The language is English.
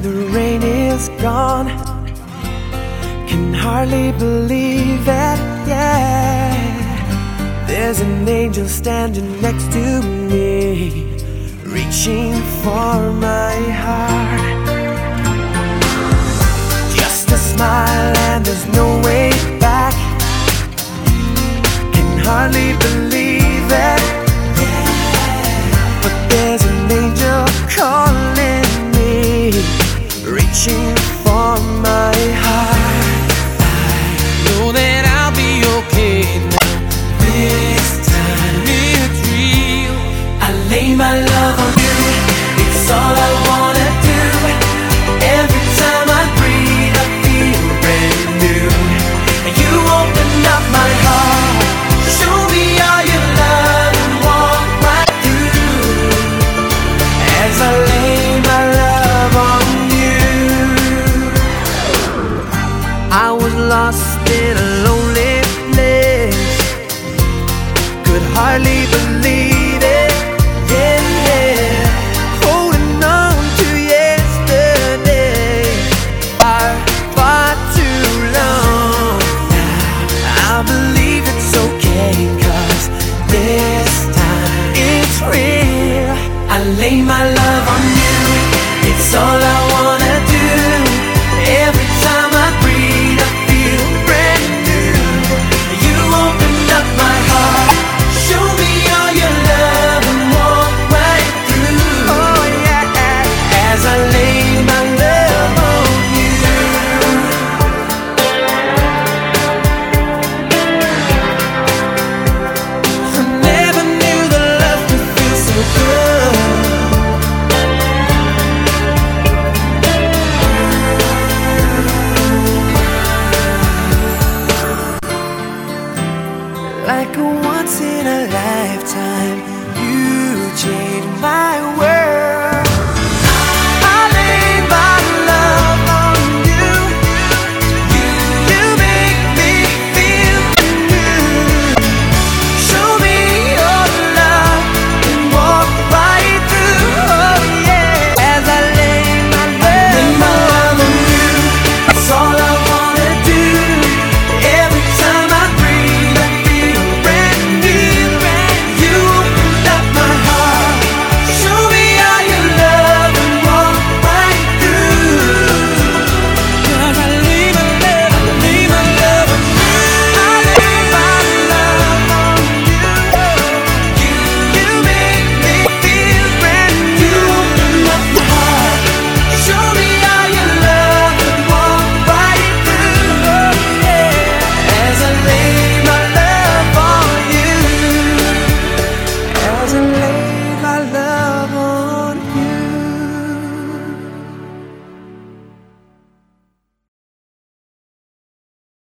when the rain is gone. Can hardly believe it, yeah. There's an angel standing next to me, reaching for my heart. Just a smile and there's no way back. Can hardly believe it, but there's an angel calling me, reaching for my heart. I know that I'll be okay now. This time it's real. I lay my love on you, it's all I wanna do. Every time I breathe I feel brand new. You open up my heart, show me all your love and walk right through. As I lay my love on you, I was lost in a lonely place, could hardly believe it, yeah, yeah. Holding on to yesterday, far, far too long. Now I believe it's okay, 'cause this time it's real. I lay my love on you, it's all I wanna do. Every time I breathe I feel brand new. You opened up my heart, show me all your love and walk right through. Oh yeah, as I lay my love on you. I never knew that love could feel so good. Like a once in a lifetime, you changed my world.